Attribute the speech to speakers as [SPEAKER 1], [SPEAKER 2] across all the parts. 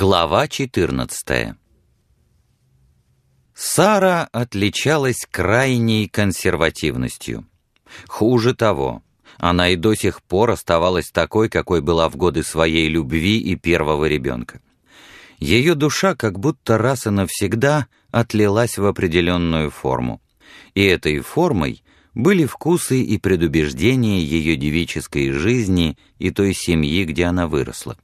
[SPEAKER 1] Глава 14. Сара отличалась крайней консервативностью. Хуже того, она и до сих пор оставалась такой, какой была в годы своей любви и первого ребенка. Ее душа как будто раз и навсегда отлилась в определенную форму. И этой формой были вкусы и предубеждения ее девической жизни и той семьи, где она выросла.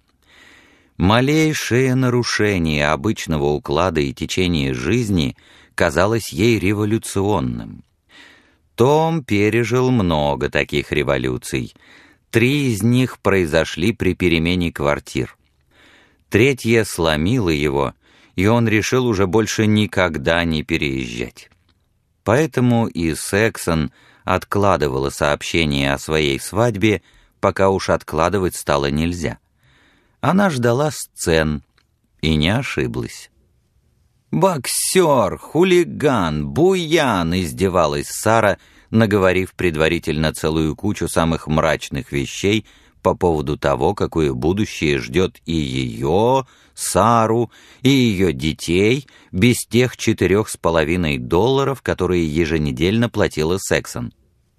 [SPEAKER 1] Малейшее нарушение обычного уклада и течения жизни казалось ей революционным. Том пережил много таких революций. 3 из них произошли при перемене квартир. 3-я сломила его, и он решил уже больше никогда не переезжать. Поэтому и Сексон откладывала сообщение о своей свадьбе, пока уж откладывать стало нельзя. Она ждала сцен и не ошиблась. «Боксер, хулиган, буян!» — издевалась Сара, наговорив предварительно целую кучу самых мрачных вещей по поводу того, какое будущее ждет и ее, Сару, и ее детей без тех $4,5, которые еженедельно платила Сексон.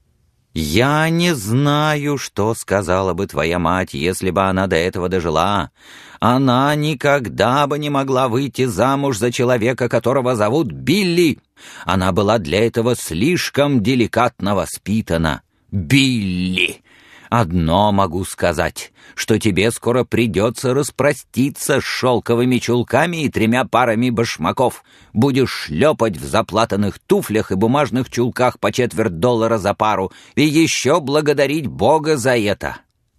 [SPEAKER 1] «Я не знаю, что сказала бы твоя мать, если бы она до этого дожила. Она никогда бы не могла выйти замуж за человека, которого зовут Билли. Она была для этого слишком деликатно воспитана. Билли! Одно могу сказать, что тебе скоро придется распроститься с шелковыми чулками и 3 парами башмаков. Будешь шлепать в заплатанных туфлях и бумажных чулках по $0,25 за пару и еще благодарить Бога за это».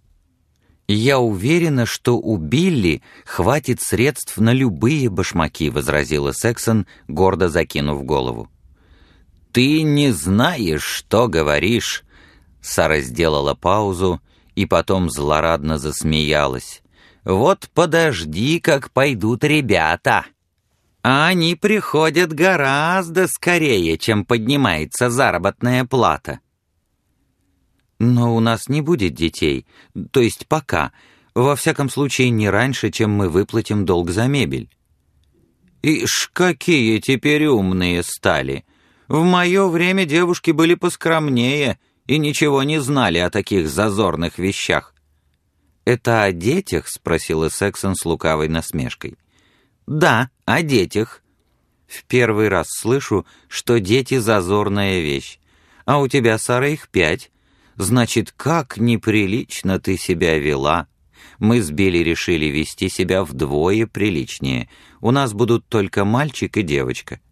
[SPEAKER 1] «Я уверена, что у Билли хватит средств на любые башмаки», — возразила Сексон, гордо закинув голову. «Ты не знаешь, что говоришь». Сара сделала паузу и потом злорадно засмеялась. «Вот подожди, как пойдут ребята. А они приходят гораздо скорее, чем поднимается заработная плата». «Но у нас не будет детей, то есть пока. Во всяком случае, не раньше, чем мы выплатим долг за мебель». «Ишь, какие теперь умные стали! В мое время девушки были поскромнее и ничего не знали о таких зазорных вещах». «Это о детях?» — спросила Сексон с лукавой насмешкой. «Да, о детях. В первый раз слышу, что дети — зазорная вещь. А у тебя, Сара, их 5. Значит, как неприлично ты себя вела. Мы с Билли решили вести себя вдвое приличнее. У нас будут только мальчик и девочка».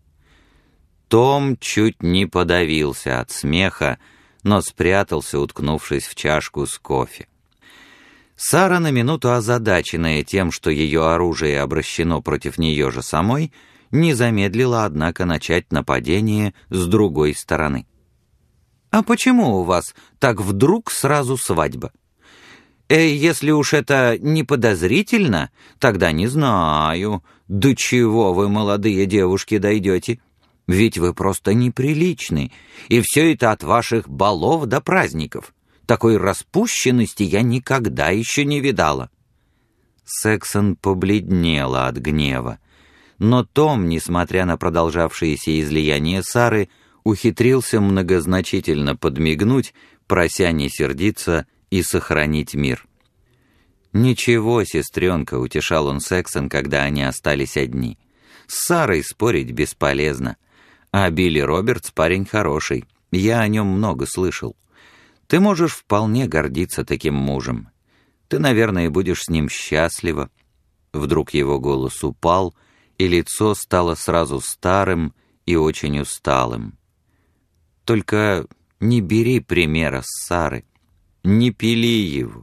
[SPEAKER 1] Том чуть не подавился от смеха, но спрятался, уткнувшись в чашку с кофе. Сара, на минуту озадаченная тем, что ее оружие обращено против нее же самой, не замедлила, однако, начать нападение с другой стороны. «А почему у вас так вдруг сразу свадьба? Если уж это не подозрительно, тогда не знаю, до чего вы, молодые девушки, дойдете. Ведь вы просто неприличны, и все это от ваших балов до праздников. Такой распущенности я никогда еще не видала». Сексон побледнела от гнева, но Том, несмотря на продолжавшееся излияние Сары, ухитрился многозначительно подмигнуть, прося не сердиться и сохранить мир. «Ничего, сестренка», — утешал он Сексон, когда они остались одни. «С Сарой спорить бесполезно. А Билли Робертс парень хороший, я о нем много слышал. Ты можешь вполне гордиться таким мужем. Ты, наверное, будешь с ним счастлива». Вдруг его голос упал, и лицо стало сразу старым и очень усталым. «Только не бери примера с Сары, не пили его».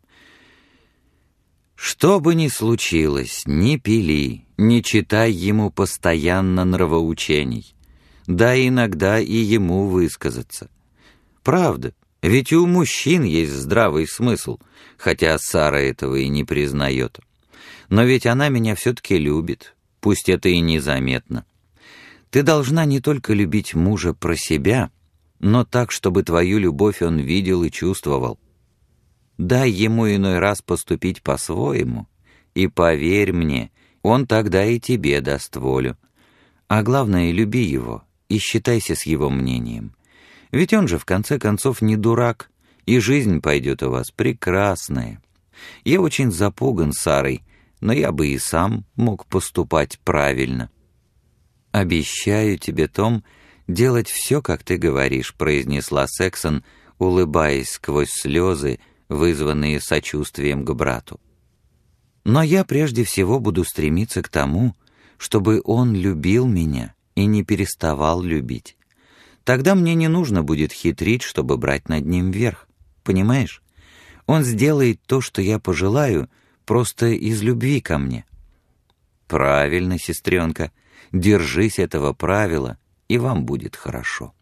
[SPEAKER 1] Что бы ни случилось, не пили, не читай ему постоянно нравоучений. Дай иногда и ему высказаться. Правда, ведь у мужчин есть здравый смысл, хотя Сара этого и не признает. Но ведь она меня все-таки любит, пусть это и незаметно. Ты должна не только любить мужа про себя, но так, чтобы твою любовь он видел и чувствовал. Дай ему иной раз поступить по-своему, и поверь мне, Он тогда и тебе даст волю. А главное, люби его и считайся с его мнением. Ведь он же, в конце концов, не дурак, и жизнь пойдет у вас прекрасная. Я очень запуган Сарой, но я бы и сам мог поступать правильно». «Обещаю тебе, Том, делать все, как ты говоришь», — произнесла Сексон, улыбаясь сквозь слезы, вызванные сочувствием к брату. «Но я прежде всего буду стремиться к тому, чтобы он любил меня и не переставал любить. Тогда мне не нужно будет хитрить, чтобы брать над ним верх. Понимаешь? Он сделает то, что я пожелаю, просто из любви ко мне». «Правильно, сестренка, держись этого правила, и вам будет хорошо».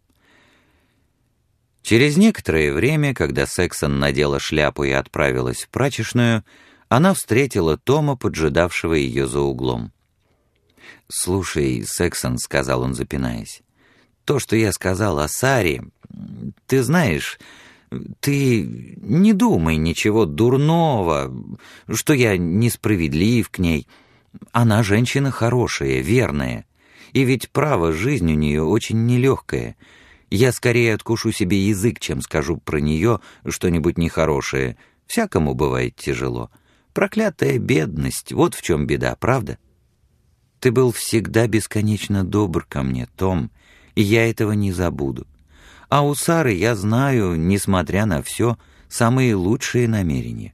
[SPEAKER 1] Через некоторое время, когда Сексон надела шляпу и отправилась в прачечную, она встретила Тома, поджидавшего ее за углом. «Слушай, Сексон», — сказал он, запинаясь, — «то, что я сказал о Саре, ты знаешь, ты не думай ничего дурного, что я несправедлив к ней. Она женщина хорошая, верная, и ведь, право, жизнь у нее очень нелегкая. Я скорее откушу себе язык, чем скажу про нее что-нибудь нехорошее. Всякому бывает тяжело. Проклятая бедность, вот в чем беда, правда? Ты был всегда бесконечно добр ко мне, Том, и я этого не забуду. А у Сары, я знаю, несмотря на все, самые лучшие намерения.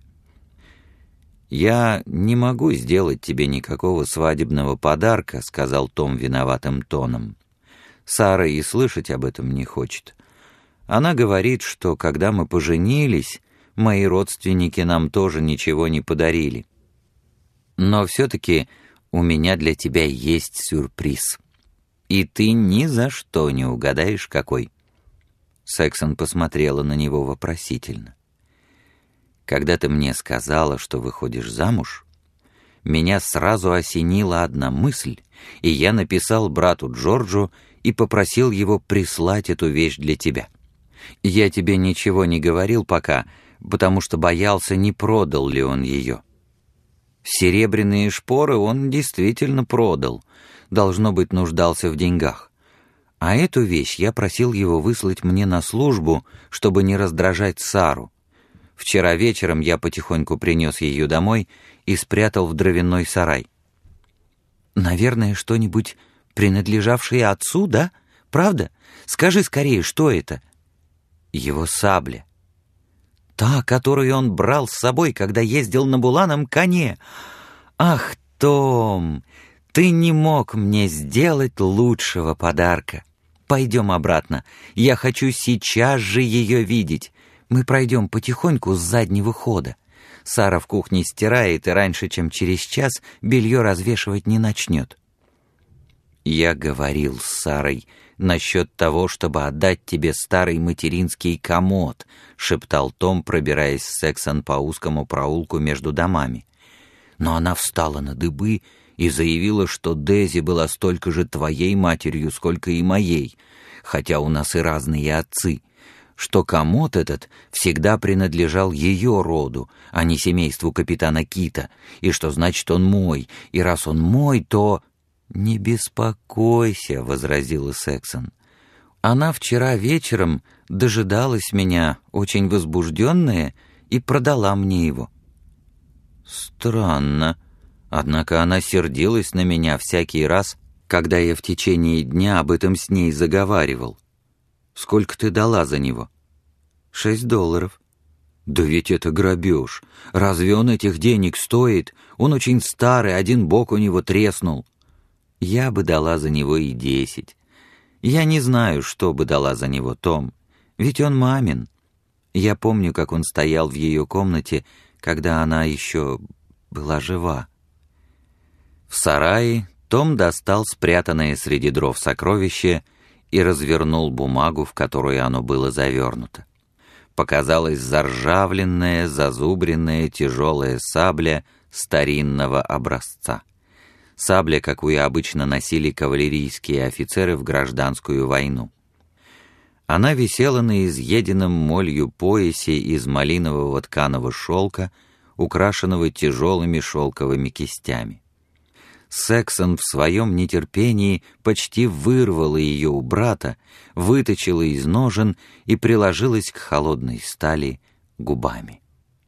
[SPEAKER 1] «Я не могу сделать тебе никакого свадебного подарка», — сказал Том виноватым тоном. «Сара и слышать об этом не хочет. Она говорит, что когда мы поженились, мои родственники нам тоже ничего не подарили. Но все-таки у меня для тебя есть сюрприз. И ты ни за что не угадаешь, какой». Сексон посмотрела на него вопросительно. «Когда ты мне сказала, что выходишь замуж, меня сразу осенила одна мысль, и я написал брату Джорджу и попросил его прислать эту вещь для тебя. Я тебе ничего не говорил пока, потому что боялся, не продал ли он ее. Серебряные шпоры он действительно продал, должно быть, нуждался в деньгах. А эту вещь я просил его выслать мне на службу, чтобы не раздражать Сару. Вчера вечером я потихоньку принес ее домой и спрятал в дровяной сарай. Наверное, что-нибудь принадлежавшее отцу, да? Правда? Скажи скорее, что это?» «Его сабля. Та, которую он брал с собой, когда ездил на буланом коне. Ах, Том, ты не мог мне сделать лучшего подарка. Пойдем обратно. Я хочу сейчас же ее видеть. Мы пройдем потихоньку с заднего хода. Сара в кухне стирает, и раньше, чем через час, белье развешивать не начнет». «Я говорил с Сарой насчет того, чтобы отдать тебе старый материнский комод», — шептал Том, пробираясь с Сексон по узкому проулку между домами. «Но она встала на дыбы и заявила, что Дейзи была столько же твоей матерью, сколько и моей, хотя у нас и разные отцы, что комод этот всегда принадлежал ее роду, а не семейству капитана Кита, и что значит он мой, и раз он мой, то...» «Не беспокойся», — возразила Сексон. «Она вчера вечером дожидалась меня, очень возбужденная, и продала мне его». «Странно. Однако она сердилась на меня всякий раз, когда я в течение дня об этом с ней заговаривал. Сколько ты дала за него?» $6. «Да ведь это грабеж. Разве он этих денег стоит? Он очень старый, один бок у него треснул». «Я бы дала за него и 10. Я не знаю, что бы дала за него, Том, ведь он мамин. Я помню, как он стоял в ее комнате, когда она еще была жива». В сарае Том достал спрятанное среди дров сокровище и развернул бумагу, в которую оно было завернуто. Показалась заржавленная, зазубренная тяжелая сабля старинного образца. Сабля, какую обычно носили кавалерийские офицеры в гражданскую войну. Она висела на изъеденном молью поясе из малинового тканого шелка, украшенного тяжелыми шелковыми кистями. Сексон в своем нетерпении почти вырвала ее у брата, вытащила из ножен и приложилась к холодной стали губами.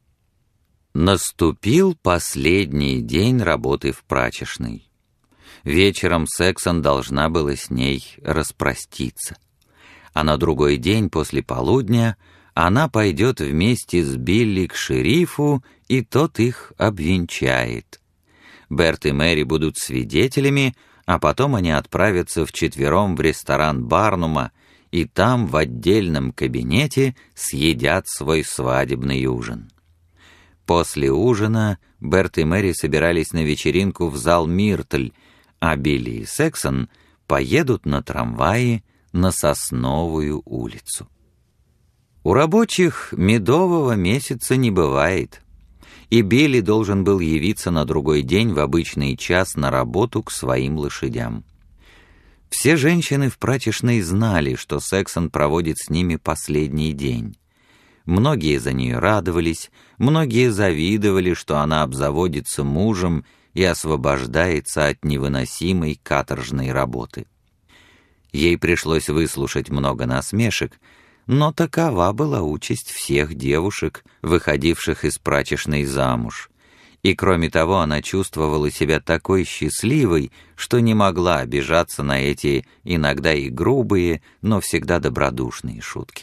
[SPEAKER 1] Наступил последний день работы в прачечной. Вечером Сексон должна была с ней распроститься. А на другой день после полудня она пойдет вместе с Билли к шерифу, и тот их обвенчает. Берт и Мэри будут свидетелями, а потом они отправятся вчетвером в ресторан Барнума, и там в отдельном кабинете съедят свой свадебный ужин. После ужина Берт и Мэри собирались на вечеринку в зал «Миртль», а Билли и Сексон поедут на трамвае на Сосновую улицу. У рабочих медового месяца не бывает, и Билли должен был явиться на другой день в обычный час на работу к своим лошадям. Все женщины в прачечной знали, что Сексон проводит с ними последний день. Многие за нее радовались, многие завидовали, что она обзаводится мужем и освобождается от невыносимой каторжной работы. Ей пришлось выслушать много насмешек, но такова была участь всех девушек, выходивших из прачечной замуж. И кроме того, она чувствовала себя такой счастливой, что не могла обижаться на эти иногда и грубые, но всегда добродушные шутки.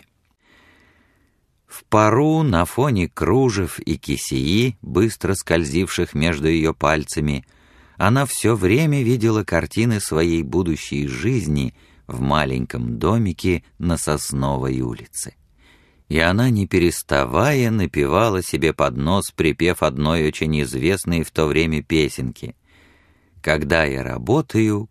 [SPEAKER 1] В пару на фоне кружев и кисеи, быстро скользивших между ее пальцами, она все время видела картины своей будущей жизни в маленьком домике на Сосновой улице. И она, не переставая, напевала себе под нос припев одной очень известной в то время песенки: когда я работаю,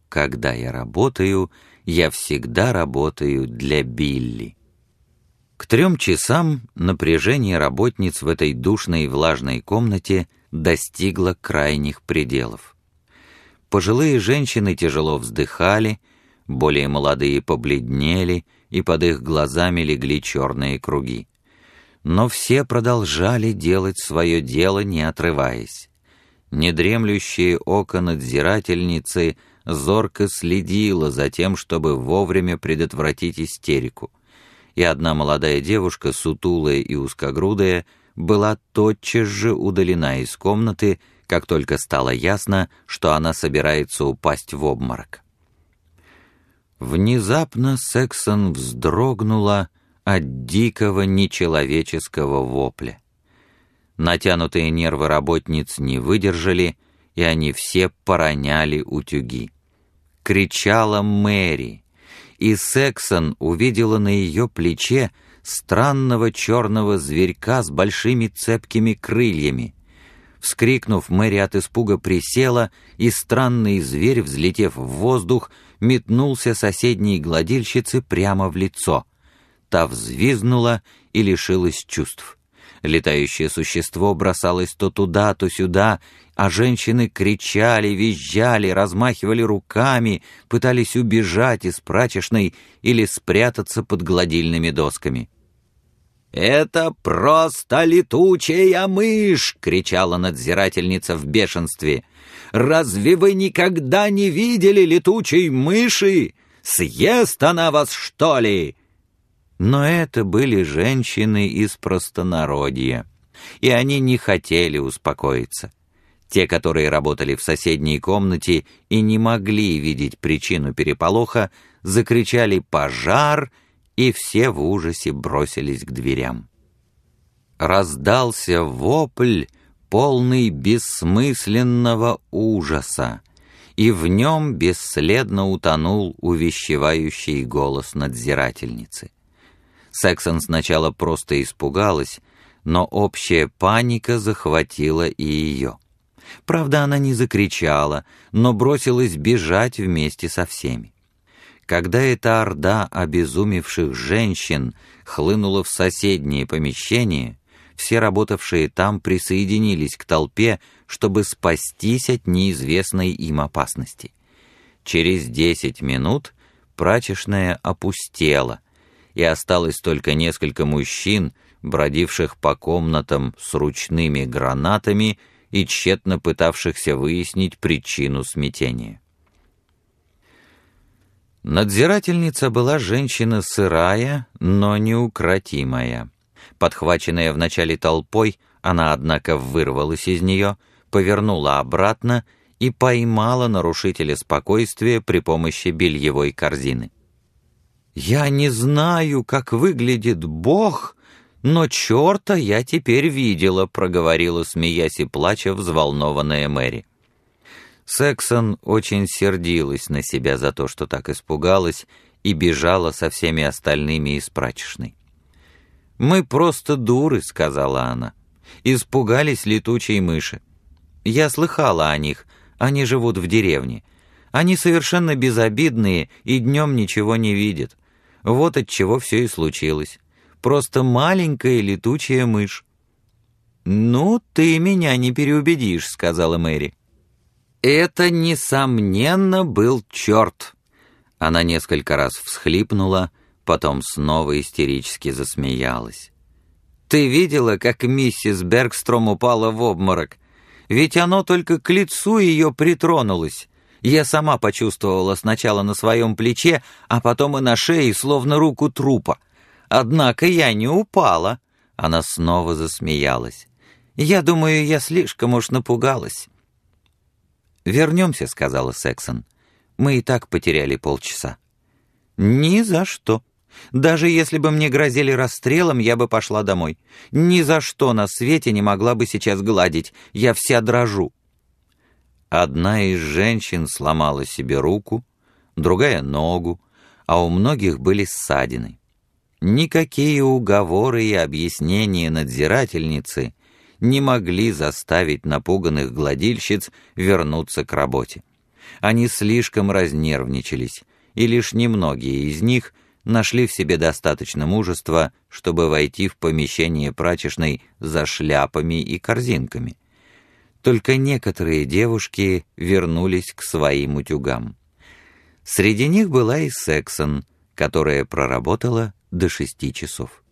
[SPEAKER 1] я всегда работаю для Билли». К 3 часам напряжение работниц в этой душной и влажной комнате достигло крайних пределов. Пожилые женщины тяжело вздыхали, более молодые побледнели, и под их глазами легли черные круги. Но все продолжали делать свое дело, не отрываясь. Недремлющее око надзирательницы зорко следило за тем, чтобы вовремя предотвратить истерику, и одна молодая девушка, сутулая и узкогрудая, была тотчас же удалена из комнаты, как только стало ясно, что она собирается упасть в обморок. Внезапно Сексон вздрогнула от дикого нечеловеческого вопля. Натянутые нервы работниц не выдержали, и они все пороняли утюги. Кричала Мэри, и Сексон увидела на ее плече странного черного зверька с большими цепкими крыльями. Вскрикнув, Мэри от испуга присела, и странный зверь, взлетев в воздух, метнулся соседней гладильщице прямо в лицо. Та взвизгнула и лишилась чувств. Летающее существо бросалось то туда, то сюда, а женщины кричали, визжали, размахивали руками, пытались убежать из прачечной или спрятаться под гладильными досками. «Это просто летучая мышь!» — кричала надзирательница в бешенстве. «Разве вы никогда не видели летучей мыши? Съест она вас, что ли?» Но это были женщины из простонародья, и они не хотели успокоиться. Те, которые работали в соседней комнате и не могли видеть причину переполоха, закричали «пожар!», и все в ужасе бросились к дверям. Раздался вопль, полный бессмысленного ужаса, и в нем бесследно утонул увещевающий голос надзирательницы. Сексон сначала просто испугалась, но общая паника захватила и ее. Правда, она не закричала, но бросилась бежать вместе со всеми. Когда эта орда обезумевших женщин хлынула в соседнее помещение, все работавшие там присоединились к толпе, чтобы спастись от неизвестной им опасности. Через 10 минут прачечная опустела, и осталось только несколько мужчин, бродивших по комнатам с ручными гранатами и тщетно пытавшихся выяснить причину смятения. Надзирательница была женщина сырая, но неукротимая. Подхваченная вначале толпой, она, однако, вырвалась из нее, повернула обратно и поймала нарушителя спокойствия при помощи бельевой корзины. «Я не знаю, как выглядит Бог, но черта я теперь видела», — проговорила, смеясь и плача, взволнованная Мэри. Сексон очень сердилась на себя за то, что так испугалась, и бежала со всеми остальными из прачечной. «Мы просто дуры», — сказала она. «Испугались летучей мыши. Я слыхала о них, они живут в деревне. Они совершенно безобидные и днем ничего не видят. Вот от чего все и случилось. Просто маленькая летучая мышь». «Ну, ты меня не переубедишь», — сказала Мэри. «Это, несомненно, был черт». Она несколько раз всхлипнула, потом снова истерически засмеялась. «Ты видела, как миссис Бергстром упала в обморок? Ведь оно только к лицу ее притронулось. Я сама почувствовала сначала на своем плече, а потом и на шее, словно руку трупа. Однако я не упала». Она снова засмеялась. «Я думаю, я слишком уж напугалась». «Вернемся», — сказала Сексон. «Мы и так потеряли полчаса». «Ни за что. Даже если бы мне грозили расстрелом, я бы пошла домой. Ни за что на свете не могла бы сейчас гладить. Я вся дрожу». Одна из женщин сломала себе руку, другая — ногу, а у многих были ссадины. Никакие уговоры и объяснения надзирательницы не могли заставить напуганных гладильщиц вернуться к работе. Они слишком разнервничались, и лишь немногие из них нашли в себе достаточно мужества, чтобы войти в помещение прачечной за шляпами и корзинками. Только некоторые девушки вернулись к своим утюгам. Среди них была и Сексон, которая проработала до 6 часов.